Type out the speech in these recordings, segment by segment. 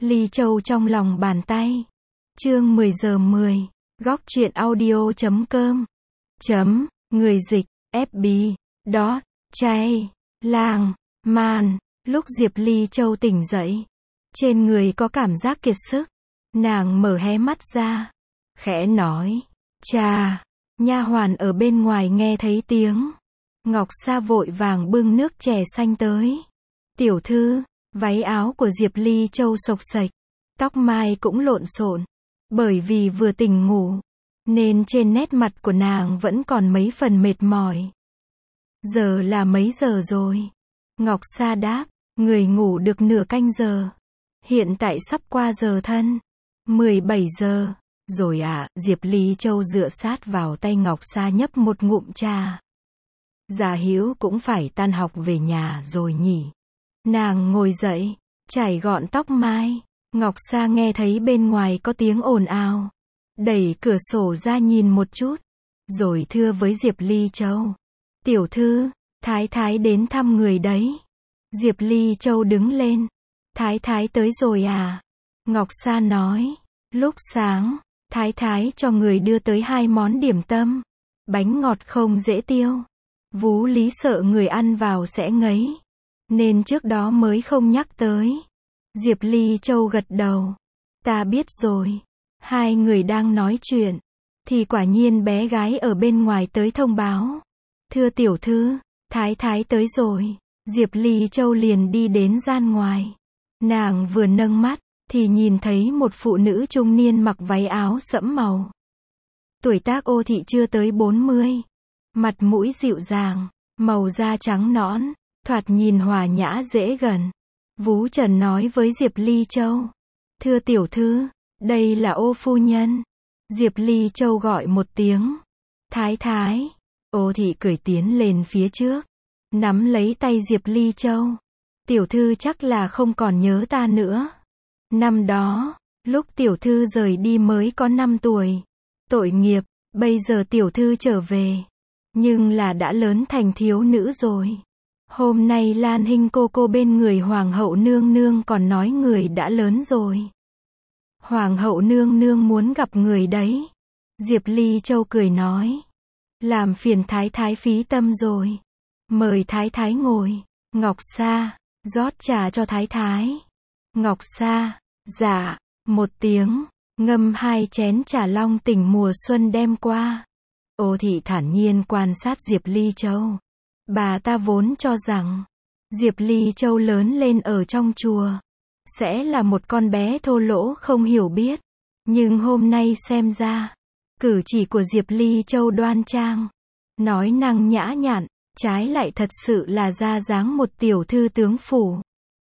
Ly Châu trong lòng bàn tay. Chương 10 giờ 10. Góc truyện audio.com. Người dịch, FB. Đó, chay, làng, man. Lúc Diệp Ly Châu tỉnh dậy, trên người có cảm giác kiệt sức. Nàng mở hé mắt ra, khẽ nói, "Cha." Nha hoàn ở bên ngoài nghe thấy tiếng. Ngọc Sa vội vàng bưng nước chè xanh tới. "Tiểu thư." Váy áo của Diệp Ly Châu xộc xệch, tóc mai cũng lộn xộn. Bởi vì vừa tỉnh ngủ, nên trên nét mặt của nàng vẫn còn mấy phần mệt mỏi. "Giờ là mấy giờ rồi?" Ngọc Sa đáp, "Người ngủ được nửa canh giờ. Hiện tại sắp qua giờ thân. 17 giờ. Rồi ạ." Diệp Ly Châu dựa sát vào tay Ngọc Sa nhấp một ngụm trà. "Gia Hữu cũng phải tan học về nhà rồi nhỉ?" Nàng ngồi dậy, chải gọn tóc mai. Ngọc Sa nghe thấy bên ngoài có tiếng ồn ào, đẩy cửa sổ ra nhìn một chút, rồi thưa với Diệp Ly Châu, "Tiểu thư, Thái Thái đến thăm người đấy." Diệp Ly Châu đứng lên. "Thái Thái tới rồi à?" Ngọc Sa nói. "Lúc sáng, Thái Thái cho người đưa tới 2 món điểm tâm, bánh ngọt không dễ tiêu. Vú Lý sợ người ăn vào sẽ ngấy, nên trước đó mới không nhắc tới." Diệp Ly Châu gật đầu. "Ta biết rồi." Hai người đang nói chuyện, thì quả nhiên bé gái ở bên ngoài tới thông báo. "Thưa tiểu thư, Thái Thái tới rồi." Diệp Ly Châu liền đi đến gian ngoài. Nàng vừa nâng mắt, thì nhìn thấy một phụ nữ trung niên mặc váy áo sẫm màu. Tuổi tác Ô Thị chưa tới 40. Mặt mũi dịu dàng, màu da trắng nõn, thoạt nhìn hòa nhã dễ gần. Vú Trần nói với Diệp Ly Châu, "Thưa tiểu thư, đây là Ô phu nhân." Diệp Ly Châu gọi một tiếng, "Thái Thái." Ô Thị cười tiến lên phía trước, nắm lấy tay Diệp Ly Châu. "Tiểu thư chắc là không còn nhớ ta nữa. Năm đó, lúc tiểu thư rời đi mới có 5 tuổi. Tội nghiệp, bây giờ tiểu thư trở về, nhưng là đã lớn thành thiếu nữ rồi. Hôm nay Lan Hinh cô bên người Hoàng hậu nương nương còn nói người đã lớn rồi. Hoàng hậu nương nương muốn gặp người đấy." Diệp Ly Châu cười nói, "Làm phiền Thái Thái phí tâm rồi. Mời Thái Thái ngồi." Ngọc Sa, rót trà cho Thái Thái. Ngọc Sa, dạ, một tiếng, ngâm 2 chén trà long tỉnh mùa xuân đem qua. Ô Thị thản nhiên quan sát Diệp Ly Châu. Bà ta vốn cho rằng, Diệp Ly Châu lớn lên ở trong chùa, sẽ là một con bé thô lỗ không hiểu biết. Nhưng hôm nay xem ra, cử chỉ của Diệp Ly Châu đoan trang, nói năng nhã nhặn, trái lại thật sự là ra dáng một tiểu thư tướng phủ.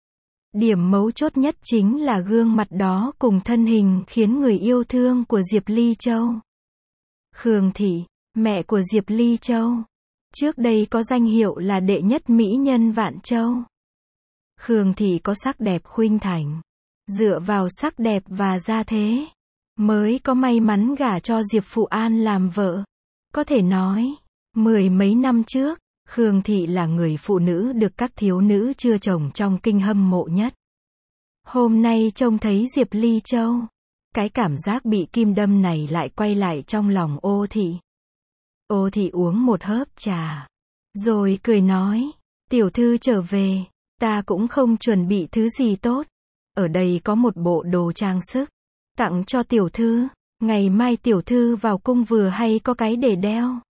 Điểm mấu chốt nhất chính là gương mặt đó cùng thân hình khiến người yêu thương của Diệp Ly Châu. Khương Thị, mẹ của Diệp Ly Châu, trước đây có danh hiệu là đệ nhất mỹ nhân Vạn Châu. Khương Thị có sắc đẹp khuynh thành, dựa vào sắc đẹp và gia thế, mới có may mắn gả cho Diệp Phụ An làm vợ. Có thể nói, 10 mấy năm trước, Khương Thị là người phụ nữ được các thiếu nữ chưa chồng trong kinh hâm mộ nhất. Hôm nay trông thấy Diệp Ly Châu, cái cảm giác bị kim đâm này lại quay lại trong lòng Ô Thị. Ô Thị uống một hớp trà, rồi cười nói, "Tiểu thư trở về, ta cũng không chuẩn bị thứ gì tốt. Ở đây có một bộ đồ trang sức, tặng cho tiểu thư, ngày mai tiểu thư vào cung vừa hay có cái để đeo."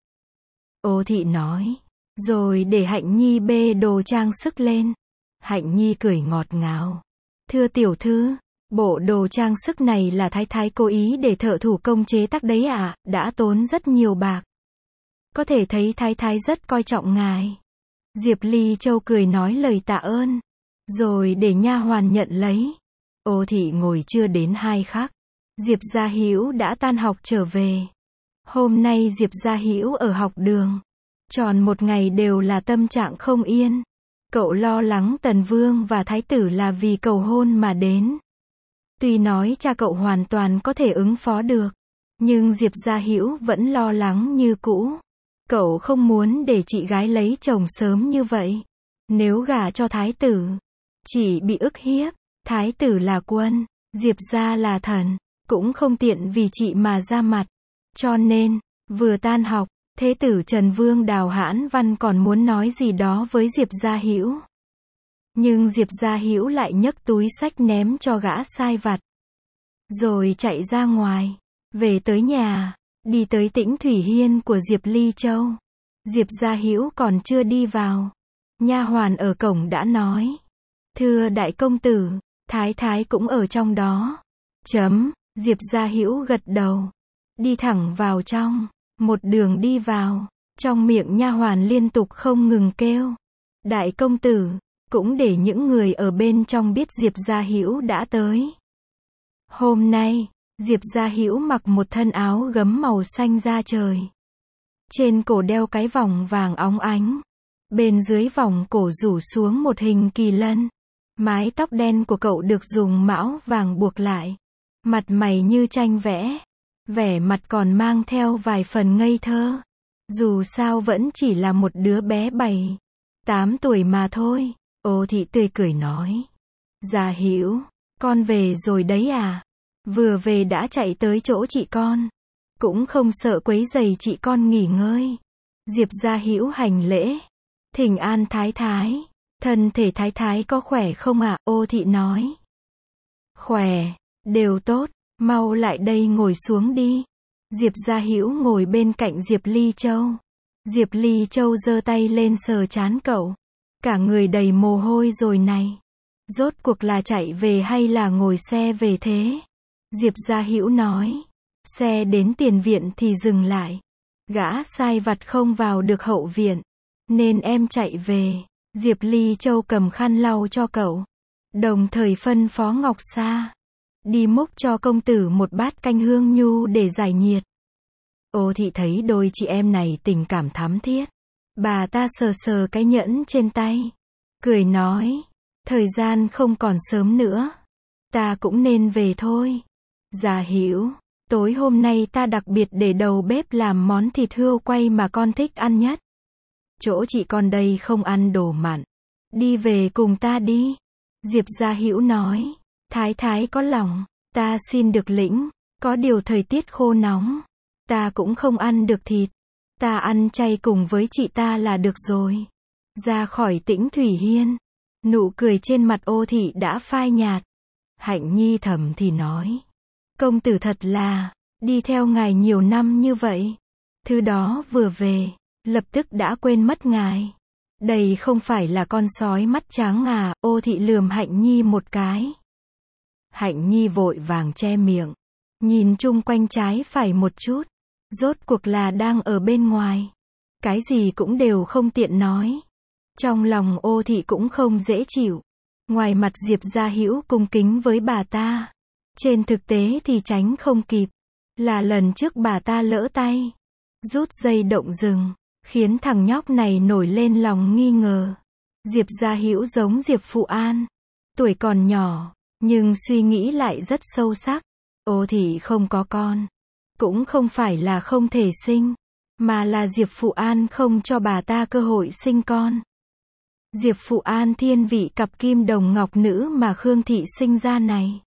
Ô Thị nói, rồi để Hạnh Nhi bê đồ trang sức lên. Hạnh Nhi cười ngọt ngào, "Thưa tiểu thư, bộ đồ trang sức này là Thái Thái cố ý để thợ thủ công chế tác đấy ạ, đã tốn rất nhiều bạc. Có thể thấy Thái Thái rất coi trọng ngài." Diệp Ly Châu cười nói lời tạ ơn, rồi để nha hoàn nhận lấy. Ô Thị ngồi chưa đến 2 khắc, Diệp Gia Hữu đã tan học trở về. Hôm nay Diệp Gia Hữu ở học đường, tròn một ngày đều là tâm trạng không yên. Cậu lo lắng Tần Vương và Thái tử là vì cầu hôn mà đến. Tuy nói cha cậu hoàn toàn có thể ứng phó được, nhưng Diệp Gia Hữu vẫn lo lắng như cũ. Cậu không muốn để chị gái lấy chồng sớm như vậy. Nếu gả cho Thái tử, chỉ bị ức hiếp. Thái tử là quân, Diệp gia là thần, cũng không tiện vì chị mà ra mặt. Cho nên, vừa tan học, thế tử Trần Vương Đào Hãn Văn còn muốn nói gì đó với Diệp Gia Hữu. Nhưng Diệp Gia Hữu lại nhấc túi xách ném cho gã sai vặt. Rồi chạy ra ngoài, về tới nhà, đi tới Tĩnh Thủy Hiên của Diệp Ly Châu. Diệp Gia Hữu còn chưa đi vào, nha hoàn ở cổng đã nói: "Thưa đại công tử, thái thái cũng ở trong đó." Diệp Gia Hữu gật đầu, đi thẳng vào trong, một đường đi vào, trong miệng nha hoàn liên tục không ngừng kêu: "Đại công tử", cũng để những người ở bên trong biết Diệp Gia Hữu đã tới. Hôm nay, Diệp Gia Hữu mặc một thân áo gấm màu xanh da trời. Trên cổ đeo cái vòng vàng óng ánh. Bên dưới vòng cổ rủ xuống một hình kỳ lân. Mái tóc đen của cậu được dùng mão vàng buộc lại. Mặt mày như tranh vẽ. Vẻ mặt còn mang theo vài phần ngây thơ. Dù sao vẫn chỉ là một đứa bé 7-8 tuổi mà thôi. Ô Thị tươi cười nói: "Gia Hữu, con về rồi đấy à? Vừa về đã chạy tới chỗ chị con. Cũng không sợ quấy rầy chị con nghỉ ngơi." Diệp Gia Hữu hành lễ: "Thỉnh an thái thái, thân thể thái thái có khỏe không ạ?" Ô Thị nói: "Khỏe, đều tốt, mau lại đây ngồi xuống đi." Diệp Gia Hữu ngồi bên cạnh Diệp Ly Châu. Diệp Ly Châu giơ tay lên sờ trán cậu. Cả người đầy mồ hôi rồi này. Rốt cuộc là chạy về hay là ngồi xe về thế? Diệp Gia Hữu nói: "Xe đến tiền viện thì dừng lại. Gã sai vặt không vào được hậu viện, nên em chạy về." Diệp Ly Châu cầm khăn lau cho cậu. Đồng thời phân phó Ngọc Sa: "Đi múc cho công tử một bát canh hương nhu để giải nhiệt." Ô Thị thấy đôi chị em này tình cảm thắm thiết. Bà ta sờ sờ cái nhẫn trên tay, cười nói: "Thời gian không còn sớm nữa, ta cũng nên về thôi. Gia Hữu, tối hôm nay ta đặc biệt để đầu bếp làm món thịt hươu quay mà con thích ăn nhất. Chỗ chị con đây không ăn đồ mặn. Đi về cùng ta đi." Diệp Gia Hữu nói: "Thái thái có lòng, ta xin được lĩnh. Có điều thời tiết khô nóng, ta cũng không ăn được thịt. Ta ăn chay cùng với chị ta là được rồi." Ra khỏi Tĩnh Thủy Hiên, nụ cười trên mặt Ô Thị đã phai nhạt. Hạnh Nhi thầm thì nói: "Công tử thật là, đi theo ngài nhiều năm như vậy. Thứ đó vừa về, lập tức đã quên mất ngài. Đây không phải là con sói mắt trắng à?" Ô Thị lườm Hạnh Nhi một cái. Hạnh Nhi vội vàng che miệng, nhìn chung quanh trái phải một chút. Rốt cuộc là đang ở bên ngoài, cái gì cũng đều không tiện nói. Trong lòng Ô Thị cũng không dễ chịu. Ngoài mặt Diệp Gia Hữu cung kính với bà ta, trên thực tế thì tránh không kịp. Là lần trước bà ta lỡ tay, rút dây động rừng, khiến thằng nhóc này nổi lên lòng nghi ngờ. Diệp Gia Hữu giống Diệp Phụ An, tuổi còn nhỏ, nhưng suy nghĩ lại rất sâu sắc. Ô Thị không có con, cũng không phải là không thể sinh, mà là Diệp Phụ An không cho bà ta cơ hội sinh con. Diệp Phụ An thiên vị cặp kim đồng ngọc nữ mà Khương Thị sinh ra này.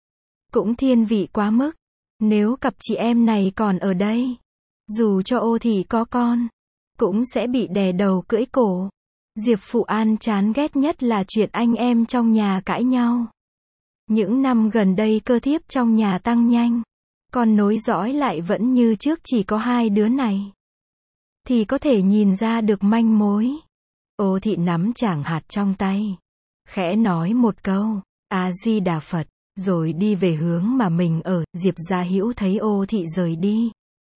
Cũng thiên vị quá mức. Nếu cặp chị em này còn ở đây, dù cho Ô Thị có con, cũng sẽ bị đè đầu cưỡi cổ. Diệp Phụ An chán ghét nhất là chuyện anh em trong nhà cãi nhau. Những năm gần đây cơ thiếp trong nhà tăng nhanh, con nối dõi lại vẫn như trước chỉ có hai đứa này. Thì có thể nhìn ra được manh mối. Ô Thị nắm chảng hạt trong tay, khẽ nói một câu: "A Di Đà Phật", rồi đi về hướng mà mình ở. Diệp Gia Hữu thấy Ô Thị rời đi,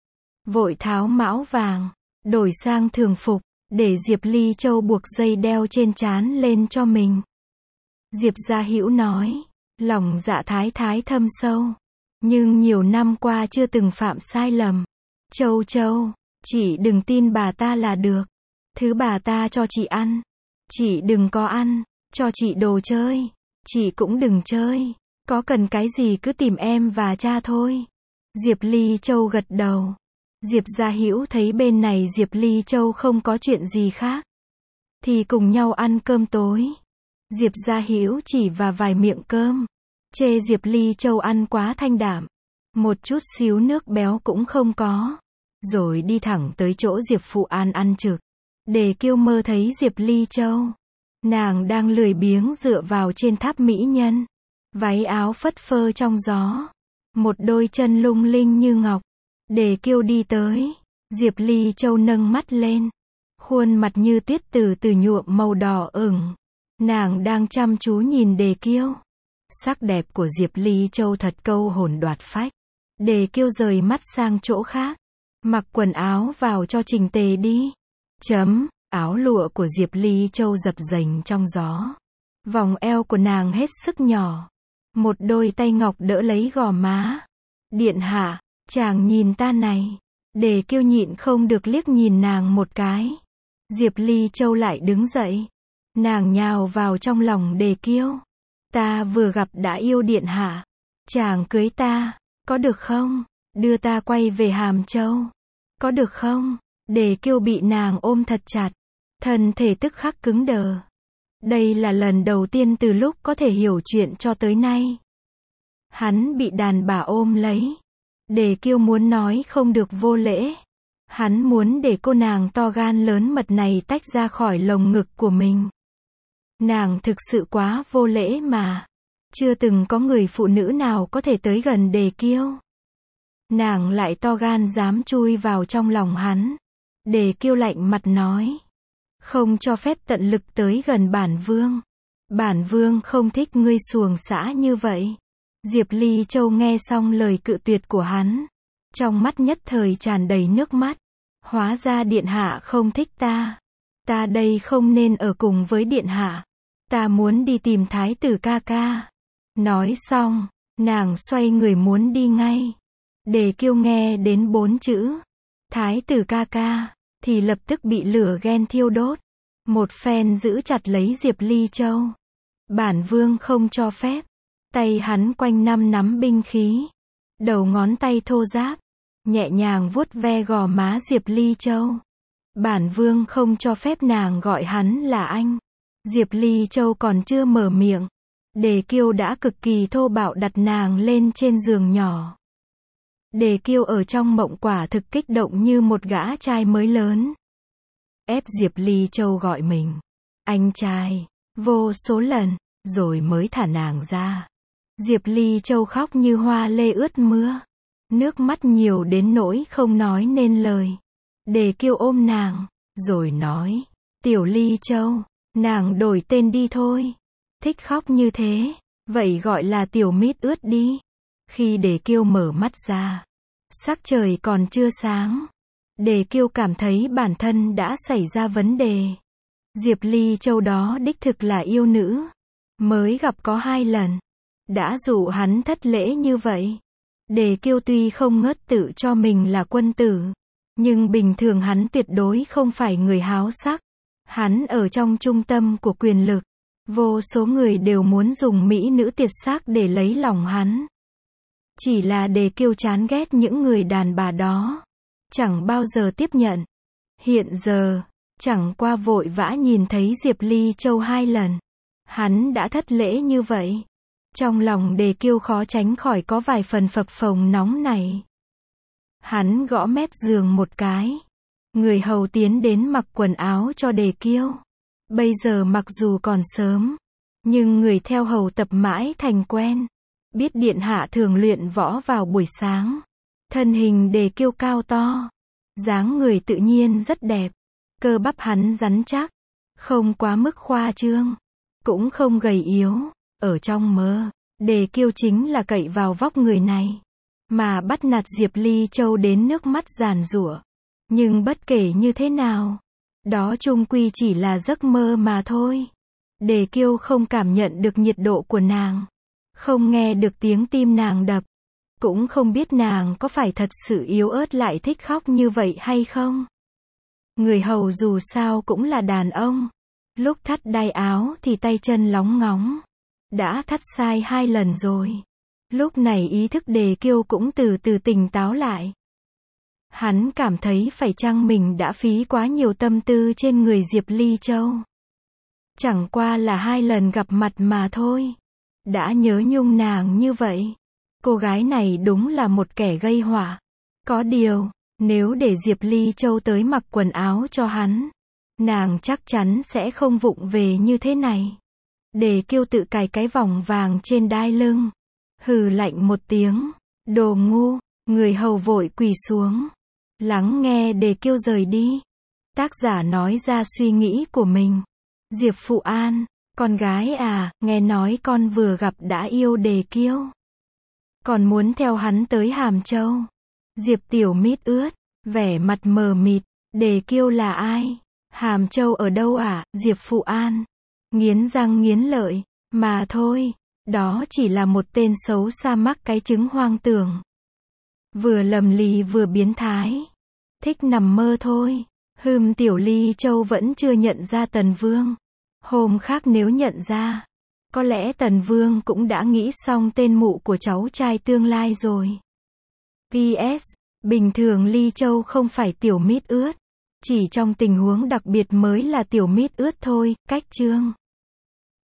vội tháo mão vàng, đổi sang thường phục, để Diệp Ly Châu buộc dây đeo trên trán lên cho mình. Diệp Gia Hữu nói: "Lòng dạ thái thái thâm sâu, nhưng nhiều năm qua chưa từng phạm sai lầm. Châu Châu, chị đừng tin bà ta là được. Thứ bà ta cho chị ăn, chị đừng có ăn. Cho chị đồ chơi, chị cũng đừng chơi. Có cần cái gì cứ tìm em và cha thôi." Diệp Ly Châu gật đầu. Diệp Gia Hữu thấy bên này Diệp Ly Châu không có chuyện gì khác, thì cùng nhau ăn cơm tối. Diệp Gia Hữu chỉ và vài miệng cơm, chê Diệp Ly Châu ăn quá thanh đạm, một chút xíu nước béo cũng không có, rồi đi thẳng tới chỗ Diệp Phụ An ăn trực. Đề Kiêu mơ thấy Diệp Ly Châu, nàng đang lười biếng dựa vào trên tháp mỹ nhân, váy áo phất phơ trong gió, một đôi chân lung linh như ngọc. Đề Kiêu đi tới, Diệp Ly Châu nâng mắt lên, khuôn mặt như tuyết từ từ nhuộm màu đỏ ửng. Nàng đang chăm chú nhìn Đề Kiêu. Sắc đẹp của Diệp Ly Châu thật câu hồn đoạt phách. Đề Kiêu rời mắt sang chỗ khác, mặc quần áo vào cho chỉnh tề đi. Áo lụa của Diệp Ly Châu dập dềnh trong gió. Vòng eo của nàng hết sức nhỏ, một đôi tay ngọc đỡ lấy gò má. Điện hạ, chàng nhìn ta này. Đề Kiêu nhịn không được liếc nhìn nàng một cái. Diệp Ly Châu lại đứng dậy, nàng nhào vào trong lòng Đề Kiêu. Ta vừa gặp đã yêu điện hạ, chàng cưới ta, có được không? Đưa ta quay về Hàm Châu, có được không? Đề Kiêu bị nàng ôm thật chặt, thân thể tức khắc cứng đờ. Đây là lần đầu tiên từ lúc có thể hiểu chuyện cho tới nay. Hắn bị đàn bà ôm lấy. Đề Kiêu muốn nói không được vô lễ. Hắn muốn để cô nàng to gan lớn mật này tách ra khỏi lồng ngực của mình. Nàng thực sự quá vô lễ mà. Chưa từng có người phụ nữ nào có thể tới gần Đề Kiêu. Nàng lại to gan dám chui vào trong lòng hắn. Đề Kiêu lạnh mặt nói. Không cho phép tận lực tới gần bản vương. Bản vương không thích ngươi xuồng xã như vậy. Diệp Ly Châu nghe xong lời cự tuyệt của hắn, trong mắt nhất thời tràn đầy nước mắt. Hóa ra điện hạ không thích ta. Ta đây không nên ở cùng với điện hạ. Ta muốn đi tìm thái tử ca ca. Nói xong, nàng xoay người muốn đi ngay. Đề Kiêu nghe đến 4 chữ thái tử ca ca thì lập tức bị lửa ghen thiêu đốt. Một phen giữ chặt lấy Diệp Ly Châu. Bản vương không cho phép. Tay hắn quanh năm nắm binh khí, đầu ngón tay thô ráp, nhẹ nhàng vuốt ve gò má Diệp Ly Châu. Bản vương không cho phép nàng gọi hắn là anh. Diệp Ly Châu còn chưa mở miệng, Đề Kiêu đã cực kỳ thô bạo đặt nàng lên trên giường nhỏ. Đề Kiêu ở trong mộng quả thực kích động như một gã trai mới lớn. Ép Diệp Ly Châu gọi mình anh trai vô số lần, rồi mới thả nàng ra. Diệp Ly Châu khóc như hoa lê ướt mưa, nước mắt nhiều đến nỗi không nói nên lời. Đề Kiêu ôm nàng, rồi nói, Tiểu Ly Châu, nàng đổi tên đi thôi. Thích khóc như thế, vậy gọi là Tiểu Mít ướt đi. Khi Đề Kiêu mở mắt ra, sắc trời còn chưa sáng. Đề Kiêu cảm thấy bản thân đã xảy ra vấn đề. Diệp Ly Châu đó đích thực là yêu nữ, mới gặp có 2 lần, đã dụ hắn thất lễ như vậy. Đề Kiêu tuy không ngớt tự cho mình là quân tử, nhưng bình thường hắn tuyệt đối không phải người háo sắc. Hắn ở trong trung tâm của quyền lực, vô số người đều muốn dùng mỹ nữ tuyệt sắc để lấy lòng hắn. Chỉ là Đề Kiêu chán ghét những người đàn bà đó, chẳng bao giờ tiếp nhận. Hiện giờ, chẳng qua vội vã nhìn thấy Diệp Ly Châu 2 lần, hắn đã thất lễ như vậy. Trong lòng Đề Kiêu khó tránh khỏi có vài phần phập phồng nóng này. Hắn gõ mép giường một cái. Người hầu tiến đến mặc quần áo cho Đề Kiêu. Bây giờ mặc dù còn sớm, nhưng người theo hầu tập mãi thành quen. Biết điện hạ thường luyện võ vào buổi sáng. Thân hình Đề Kiêu cao to, dáng người tự nhiên rất đẹp. Cơ bắp hắn rắn chắc, không quá mức khoa trương, cũng không gầy yếu. Ở trong mơ, Đề Kiêu chính là cậy vào vóc người này mà bắt nạt Diệp Ly Châu đến nước mắt giàn giụa. Nhưng bất kể như thế nào, đó chung quy chỉ là giấc mơ mà thôi. Đề Kiêu không cảm nhận được nhiệt độ của nàng, không nghe được tiếng tim nàng đập, cũng không biết nàng có phải thật sự yếu ớt lại thích khóc như vậy hay không. Người hầu dù sao cũng là đàn ông, lúc thắt đai áo thì tay chân lóng ngóng. Đã thắt sai 2 lần rồi. Lúc này ý thức Đề Kiêu cũng từ từ tỉnh táo lại. Hắn cảm thấy phải chăng mình đã phí quá nhiều tâm tư trên người Diệp Ly Châu. Chẳng qua là 2 lần gặp mặt mà thôi. đã nhớ nhung nàng như vậy. Cô gái này đúng là một kẻ gây họa. Có điều, nếu để Diệp Ly Châu tới mặc quần áo cho hắn, nàng chắc chắn sẽ không vụng về như thế này. Đề Kiêu tự cài cái vòng vàng trên đai lưng. Hừ lạnh một tiếng. Đồ ngu, người hầu vội quỳ xuống. Lắng nghe Đề Kiêu rời đi. Tác giả nói ra suy nghĩ của mình. Diệp Phụ An, con gái à, nghe nói con vừa gặp đã yêu Đề Kiêu. Còn muốn theo hắn tới Hàm Châu. Diệp Tiểu Mít ướt, vẻ mặt mờ mịt. Đề Kiêu là ai? Hàm Châu ở đâu à? Diệp Phụ An nghiến răng nghiến lợi. Mà thôi, đó chỉ là một tên xấu xa mắc cái chứng hoang tưởng. Vừa lầm lì vừa biến thái. Thích nằm mơ thôi. Tiểu Ly Châu vẫn chưa nhận ra Tần Vương. Hôm khác nếu nhận ra, có lẽ Tần Vương cũng đã nghĩ xong tên mụ của cháu trai tương lai rồi. PS, bình thường Ly Châu không phải tiểu mít ướt. Chỉ trong tình huống đặc biệt mới là tiểu mít ướt thôi. Cách chương